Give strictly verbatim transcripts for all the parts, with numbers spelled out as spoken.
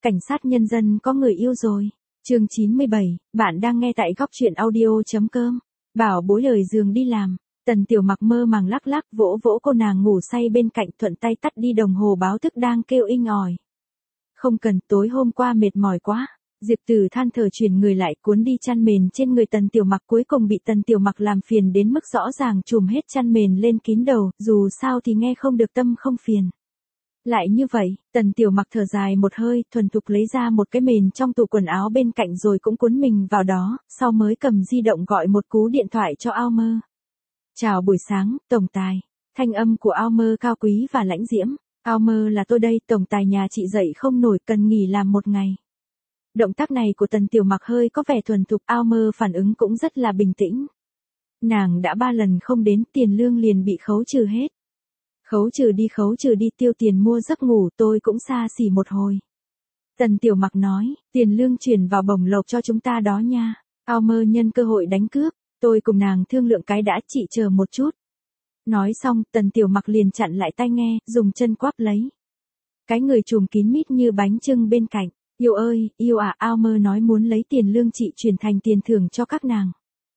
cảnh sát nhân dân có người yêu rồi. Chương chín mươi bảy, bạn đang nghe tại góc truyện audio.com. Bảo bối rời giường đi làm. Tần Tiểu Mặc mơ màng lắc lắc vỗ vỗ cô nàng ngủ say bên cạnh, thuận tay tắt đi đồng hồ báo thức đang kêu inh ỏi. Không cần, tối hôm qua mệt mỏi quá. Diệp Tử than thở chuyển người lại cuốn đi chăn mền trên người Tần Tiểu Mặc, cuối cùng bị Tần Tiểu Mặc làm phiền đến mức rõ ràng trùm hết chăn mền lên kín đầu, dù sao thì nghe không được tâm không phiền. Lại như vậy, Tần Tiểu Mặc thở dài một hơi, thuần thục lấy ra một cái mền trong tủ quần áo bên cạnh rồi cũng cuốn mình vào đó, sau mới cầm di động gọi một cú điện thoại cho Ao Mơ. Chào buổi sáng, tổng tài. Thanh âm của Ao Mơ cao quý và lãnh diễm. Ao Mơ là tôi đây, tổng tài nhà chị dậy không nổi, cần nghỉ làm một ngày. Động tác này của Tần Tiểu Mặc hơi có vẻ thuần thục, Ao Mơ phản ứng cũng rất là bình tĩnh. Nàng đã ba lần không đến, tiền lương liền bị khấu trừ hết. Khấu trừ đi khấu trừ đi, tiêu tiền mua giấc ngủ, tôi cũng xa xỉ một hồi. Tần Tiểu Mặc nói, tiền lương chuyển vào bổng lộc cho chúng ta đó nha. Ao Mơ nhân cơ hội đánh cướp, tôi cùng nàng thương lượng cái đã, chị chờ một chút. Nói xong, Tần Tiểu Mặc liền chặn lại tai nghe, dùng chân quắp lấy. Cái người trùm kín mít như bánh chưng bên cạnh. Yêu ơi, yêu à, Ao Mơ nói muốn lấy tiền lương chị chuyển thành tiền thưởng cho các nàng.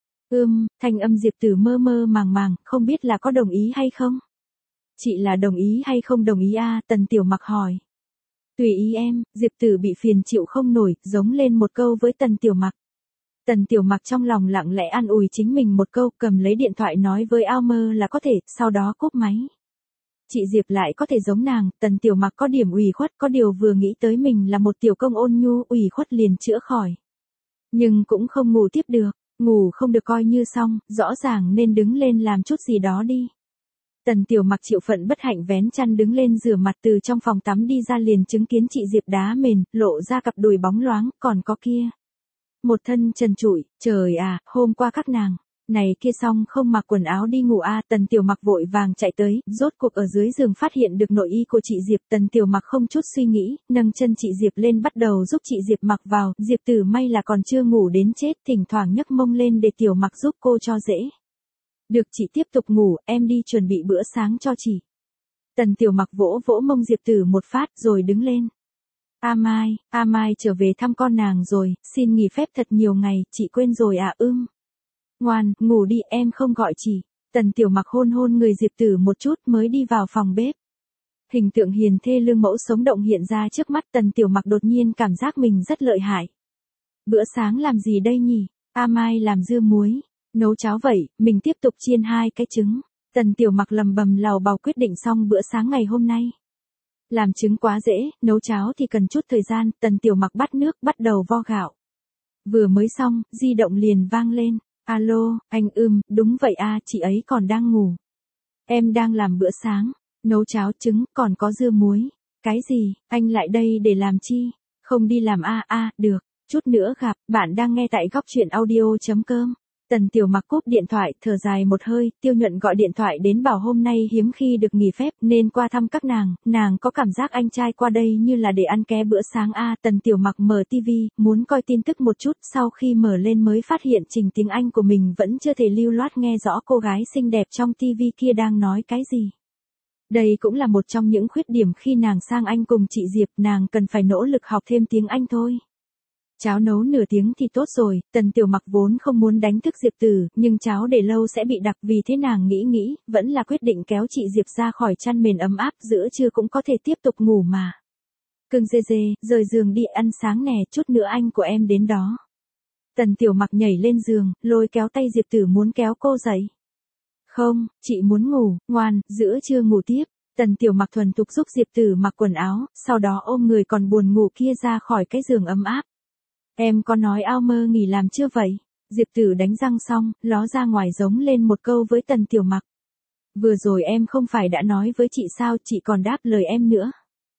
Ưm, thanh âm Diệp Tử mơ mơ màng màng, không biết là có đồng ý hay không? Chị là đồng ý hay không đồng ý a? À? Tần Tiểu Mặc hỏi. Tùy ý em, Diệp Tử bị phiền chịu không nổi, giống lên một câu với Tần Tiểu Mặc. Tần Tiểu Mặc trong lòng lặng lẽ an ủi chính mình một câu, cầm lấy điện thoại nói với Ao Mơ là có thể, sau đó cúp máy. Chị Diệp lại có thể giống nàng, Tần Tiểu Mặc có điểm ủy khuất, có điều vừa nghĩ tới mình là một tiểu công ôn nhu, ủy khuất liền chữa khỏi. Nhưng cũng không ngủ tiếp được, ngủ không được coi như xong, rõ ràng nên đứng lên làm chút gì đó đi. Tần Tiểu Mặc chịu phận bất hạnh vén chăn đứng lên rửa mặt, từ trong phòng tắm đi ra liền chứng kiến chị Diệp đá mền, lộ ra cặp đùi bóng loáng, còn có kia. Một thân trần trụi, trời à, hôm qua các nàng. Này kia xong không mặc quần áo đi ngủ a? À? Tần Tiểu Mặc vội vàng chạy tới, rốt cuộc ở dưới giường phát hiện được nội y của chị Diệp. Tần Tiểu Mặc không chút suy nghĩ, nâng chân chị Diệp lên bắt đầu giúp chị Diệp mặc vào. Diệp Tử may là còn chưa ngủ đến chết, thỉnh thoảng nhấc mông lên để Tiểu Mặc giúp cô cho dễ. Được, chị tiếp tục ngủ, em đi chuẩn bị bữa sáng cho chị. Tần Tiểu Mặc vỗ vỗ mông Diệp Tử một phát rồi đứng lên. A Mai, A Mai trở về thăm con nàng rồi, xin nghỉ phép thật nhiều ngày, chị quên rồi à? Ưm. Ngoan, ngủ đi, em không gọi chị. Tần Tiểu Mặc hôn hôn người Diệp Tử một chút mới đi vào phòng bếp. Hình tượng hiền thê lương mẫu sống động hiện ra trước mắt, Tần Tiểu Mặc đột nhiên cảm giác mình rất lợi hại. Bữa sáng làm gì đây nhỉ? A Mai làm dưa muối. Nấu cháo vậy, mình tiếp tục chiên hai cái trứng. Tần Tiểu Mặc lầm bầm lầu bầu quyết định xong bữa sáng ngày hôm nay. Làm trứng quá dễ, nấu cháo thì cần chút thời gian. Tần Tiểu Mặc bắt nước, bắt đầu vo gạo. Vừa mới xong, di động liền vang lên. Alo, anh ưm, đúng vậy a, à, chị ấy còn đang ngủ. Em đang làm bữa sáng, nấu cháo trứng, còn có dưa muối. Cái gì, anh lại đây để làm chi? Không đi làm a à, a, à, được, chút nữa gặp, bạn đang nghe tại góc truyện audio.com. Tần Tiểu Mặc cúp điện thoại, thở dài một hơi, Tiêu Nhuận gọi điện thoại đến bảo hôm nay hiếm khi được nghỉ phép nên qua thăm các nàng, nàng có cảm giác anh trai qua đây như là để ăn ké bữa sáng a. À, Tần Tiểu Mặc mở tivi, muốn coi tin tức một chút, sau khi mở lên mới phát hiện trình tiếng Anh của mình vẫn chưa thể lưu loát nghe rõ cô gái xinh đẹp trong tivi kia đang nói cái gì. Đây cũng là một trong những khuyết điểm khi nàng sang Anh cùng chị Diệp, nàng cần phải nỗ lực học thêm tiếng Anh thôi. Cháo nấu nửa tiếng thì tốt rồi, Tần Tiểu Mặc vốn không muốn đánh thức Diệp Tử, nhưng cháo để lâu sẽ bị đặc, vì thế nàng nghĩ nghĩ, vẫn là quyết định kéo chị Diệp ra khỏi chăn mền ấm áp, giữa trưa cũng có thể tiếp tục ngủ mà. Cưng dê dê, rời giường đi ăn sáng nè, chút nữa anh của em đến đó. Tần Tiểu Mặc nhảy lên giường, lôi kéo tay Diệp Tử muốn kéo cô dậy. Không, chị muốn ngủ, ngoan, giữa trưa ngủ tiếp. Tần Tiểu Mặc thuần thục giúp Diệp Tử mặc quần áo, sau đó ôm người còn buồn ngủ kia ra khỏi cái giường ấm áp. Em có nói Ao Mơ nghỉ làm chưa vậy? Diệp Tử đánh răng xong, ló ra ngoài giống lên một câu với Tần Tiểu Mặc. Vừa rồi em không phải đã nói với chị sao, chị còn đáp lời em nữa.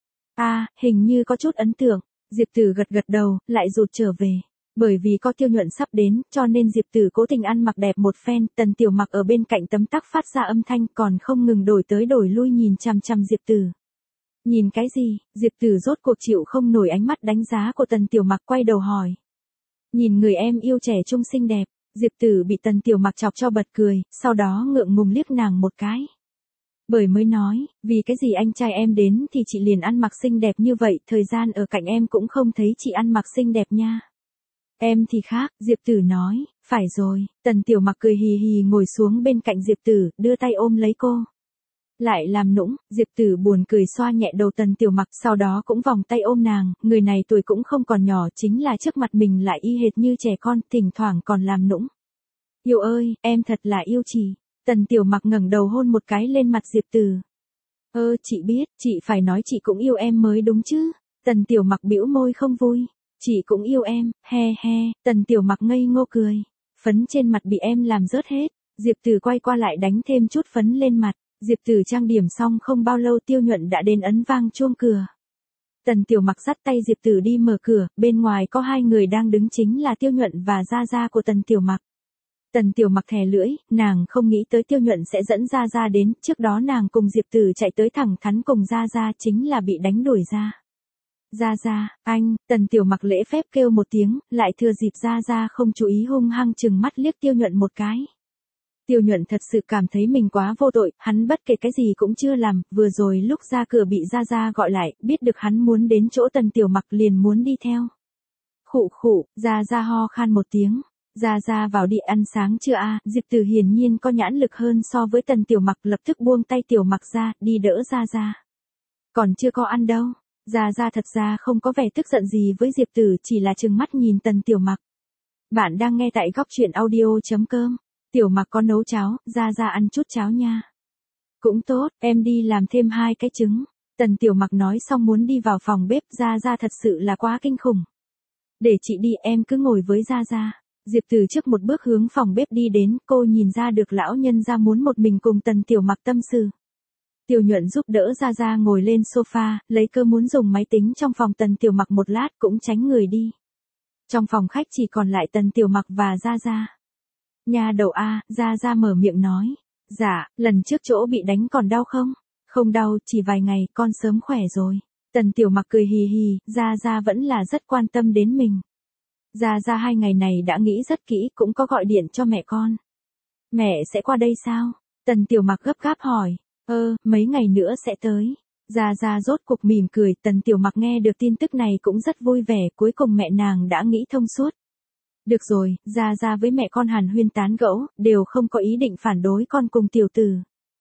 À, hình như có chút ấn tượng. Diệp Tử gật gật đầu, lại rụt trở về. Bởi vì có Tiêu Nhuận sắp đến, cho nên Diệp Tử cố tình ăn mặc đẹp một phen. Tần Tiểu Mặc ở bên cạnh tấm tắc phát ra âm thanh, còn không ngừng đổi tới đổi lui nhìn chằm chằm Diệp Tử. Nhìn cái gì? Diệp Tử rốt cuộc chịu không nổi ánh mắt đánh giá của Tần Tiểu Mặc, quay đầu hỏi. Nhìn người em yêu trẻ trung xinh đẹp. Diệp Tử bị Tần Tiểu Mặc chọc cho bật cười, sau đó ngượng ngùng liếc nàng một cái. Bởi mới nói, vì cái gì anh trai em đến thì chị liền ăn mặc xinh đẹp như vậy, thời gian ở cạnh em cũng không thấy chị ăn mặc xinh đẹp nha. Em thì khác, Diệp Tử nói, phải rồi, Tần Tiểu Mặc cười hì hì ngồi xuống bên cạnh Diệp Tử, đưa tay ôm lấy cô. Lại làm nũng, Diệp Tử buồn cười xoa nhẹ đầu Tần Tiểu Mặc, sau đó cũng vòng tay ôm nàng, người này tuổi cũng không còn nhỏ, chính là trước mặt mình lại y hệt như trẻ con, thỉnh thoảng còn làm nũng. Yêu ơi, em thật là yêu chị. Tần Tiểu Mặc ngẩng đầu hôn một cái lên mặt Diệp Tử. Ơ, chị biết, chị phải nói chị cũng yêu em mới đúng chứ. Tần Tiểu Mặc bĩu môi không vui. Chị cũng yêu em, he he, Tần Tiểu Mặc ngây ngô cười. Phấn trên mặt bị em làm rớt hết. Diệp Tử quay qua lại đánh thêm chút phấn lên mặt. Diệp Tử trang điểm xong không bao lâu Tiêu Nhuận đã đến ấn vang chuông cửa. Tần Tiểu Mặc dắt tay Diệp Tử đi mở cửa, bên ngoài có hai người đang đứng chính là Tiêu Nhuận và Gia Gia của Tần Tiểu Mặc. Tần Tiểu Mặc thè lưỡi, nàng không nghĩ tới Tiêu Nhuận sẽ dẫn Gia Gia đến, trước đó nàng cùng Diệp Tử chạy tới thẳng thắn cùng Gia Gia chính là bị đánh đuổi ra. Gia Gia, anh, Tần Tiểu Mặc lễ phép kêu một tiếng, lại thừa dịp Gia Gia không chú ý hung hăng chừng mắt liếc Tiêu Nhuận một cái. Tiêu Nhuận thật sự cảm thấy mình quá vô tội, hắn bất kể cái gì cũng chưa làm, vừa rồi lúc ra cửa bị Gia Gia gọi lại, biết được hắn muốn đến chỗ Tần Tiểu Mặc liền muốn đi theo. Khụ khụ, Gia Gia ho khan một tiếng. Gia Gia vào đi ăn sáng chưa a? À? Diệp Tử hiển nhiên có nhãn lực hơn so với Tần Tiểu Mặc, lập tức buông tay Tiểu Mặc ra, đi đỡ Gia Gia. Còn chưa có ăn đâu. Gia Gia thật ra không có vẻ tức giận gì với Diệp Tử, chỉ là trừng mắt nhìn Tần Tiểu Mặc. Bạn đang nghe tại góc truyện audio chấm com. Tiểu Mặc có nấu cháo, Gia Gia ăn chút cháo nha. Cũng tốt, em đi làm thêm hai cái trứng. Tần Tiểu Mặc nói xong muốn đi vào phòng bếp, Gia Gia thật sự là quá kinh khủng. Để chị đi, em cứ ngồi với Gia Gia. Diệp Tử trước một bước hướng phòng bếp đi đến, cô nhìn ra được lão nhân gia muốn một mình cùng Tần Tiểu Mặc tâm sự. Tiêu Nhuận giúp đỡ Gia Gia ngồi lên sofa, lấy cơ muốn dùng máy tính trong phòng Tần Tiểu Mặc một lát cũng tránh người đi. Trong phòng khách chỉ còn lại Tần Tiểu Mặc và Gia Gia. Nhà đầu a, Gia Gia mở miệng nói. Dạ, lần trước chỗ bị đánh còn đau không? Không đau, chỉ vài ngày, con sớm khỏe rồi. Tần Tiểu Mặc cười hì hì, Gia Gia vẫn là rất quan tâm đến mình. Gia Gia hai ngày này đã nghĩ rất kỹ, cũng có gọi điện cho mẹ con. Mẹ sẽ qua đây sao? Tần Tiểu Mặc gấp gáp hỏi. Ơ, mấy ngày nữa sẽ tới. Gia Gia rốt cuộc mỉm cười, Tần Tiểu Mặc nghe được tin tức này cũng rất vui vẻ, cuối cùng mẹ nàng đã nghĩ thông suốt. Được rồi, Gia Gia với mẹ con hàn huyên tán gẫu, đều không có ý định phản đối con cùng tiểu tử.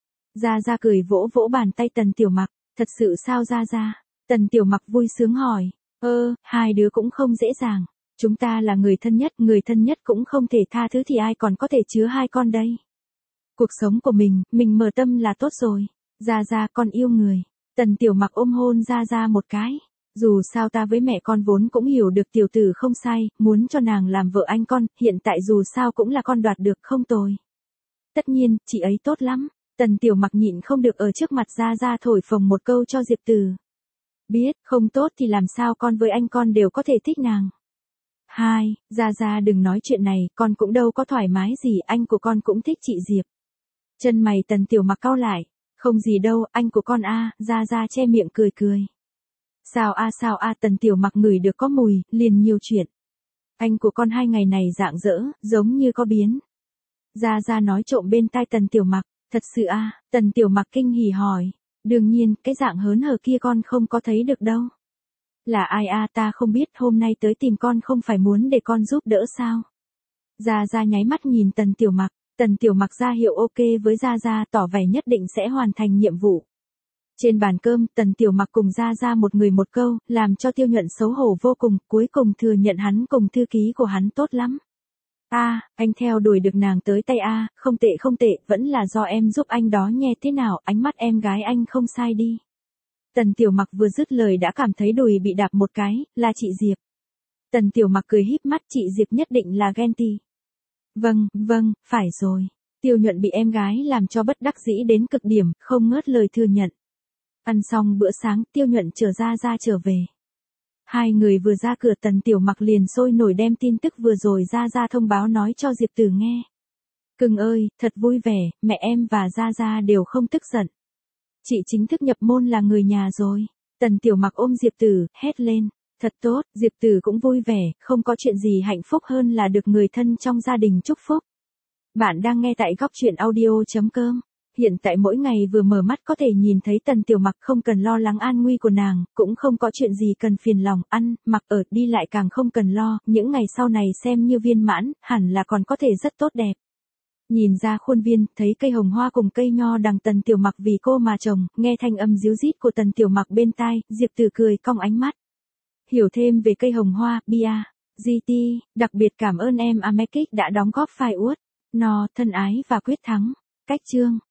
Gia Gia cười vỗ vỗ bàn tay Tần Tiểu Mặc, thật sự sao Gia Gia? Tần Tiểu Mặc vui sướng hỏi. Ơ, hai đứa cũng không dễ dàng. Chúng ta là người thân nhất, người thân nhất cũng không thể tha thứ thì ai còn có thể chứa hai con đây. Cuộc sống của mình, mình mở tâm là tốt rồi. Gia Gia con yêu người. Tần Tiểu Mặc ôm hôn Gia Gia một cái. Dù sao ta với mẹ con vốn cũng hiểu được tiểu tử không sai, muốn cho nàng làm vợ anh con, hiện tại dù sao cũng là con đoạt được không tồi. Tất nhiên, chị ấy tốt lắm. Tần Tiểu Mặc nhịn không được ở trước mặt Gia Gia thổi phồng một câu cho Diệp Tử. Biết, không tốt thì làm sao con với anh con đều có thể thích nàng. Hai, Gia Gia đừng nói chuyện này, con cũng đâu có thoải mái gì, anh của con cũng thích chị Diệp. Chân mày Tần Tiểu Mặc cau lại, không gì đâu, anh của con a, Gia Gia che miệng cười cười. Sao a sao a Tần Tiểu Mặc ngửi được có mùi, liền nhiều chuyện. Anh của con hai ngày này rạng rỡ, giống như có biến. Gia Gia nói trộm bên tai Tần Tiểu Mặc, thật sự a, Tần Tiểu Mặc kinh hỉ hỏi. Đương nhiên, cái dạng hớn hở kia con không có thấy được đâu. Là ai a ta không biết, hôm nay tới tìm con không phải muốn để con giúp đỡ sao? Gia Gia nháy mắt nhìn Tần Tiểu Mặc, Tần Tiểu Mặc ra hiệu ok với Gia Gia tỏ vẻ nhất định sẽ hoàn thành nhiệm vụ. Trên bàn cơm, Tần Tiểu Mặc cùng Gia Gia một người một câu, làm cho Tiêu Nhuận xấu hổ vô cùng, cuối cùng thừa nhận hắn cùng thư ký của hắn tốt lắm. A, à, anh theo đuổi được nàng tới tay a, à, không tệ không tệ, vẫn là do em giúp anh đó nhé, thế nào, ánh mắt em gái anh không sai đi. Tần Tiểu Mặc vừa dứt lời đã cảm thấy đùi bị đạp một cái, là chị Diệp. Tần Tiểu Mặc cười híp mắt, chị Diệp nhất định là ghen tị. Vâng, vâng, phải rồi. Tiêu Nhuận bị em gái làm cho bất đắc dĩ đến cực điểm, không ngớt lời thừa nhận. Ăn xong bữa sáng, Tiêu Nhuận trở ra ra trở về. Hai người vừa ra cửa Tần Tiểu Mặc liền sôi nổi đem tin tức vừa rồi Gia Gia thông báo nói cho Diệp Tử nghe. Cưng ơi, thật vui vẻ, mẹ em và Gia Gia đều không tức giận. Chị chính thức nhập môn là người nhà rồi. Tần Tiểu Mặc ôm Diệp Tử, hét lên. Thật tốt, Diệp Tử cũng vui vẻ, không có chuyện gì hạnh phúc hơn là được người thân trong gia đình chúc phúc. Bạn đang nghe tại góc truyện audio chấm com. Hiện tại mỗi ngày vừa mở mắt có thể nhìn thấy Tần Tiểu Mặc không cần lo lắng an nguy của nàng, cũng không có chuyện gì cần phiền lòng, ăn, mặc ở, đi lại càng không cần lo, những ngày sau này xem như viên mãn, hẳn là còn có thể rất tốt đẹp. Nhìn ra khuôn viên, thấy cây hồng hoa cùng cây nho đằng Tần Tiểu Mặc vì cô mà trồng, nghe thanh âm ríu rít của Tần Tiểu Mặc bên tai, Diệp Tử cười cong ánh mắt. Hiểu thêm về cây hồng hoa, bia, giê tê, đặc biệt cảm ơn em Amekic đã đóng góp file uất, no, thân ái và quyết thắng. Cách chương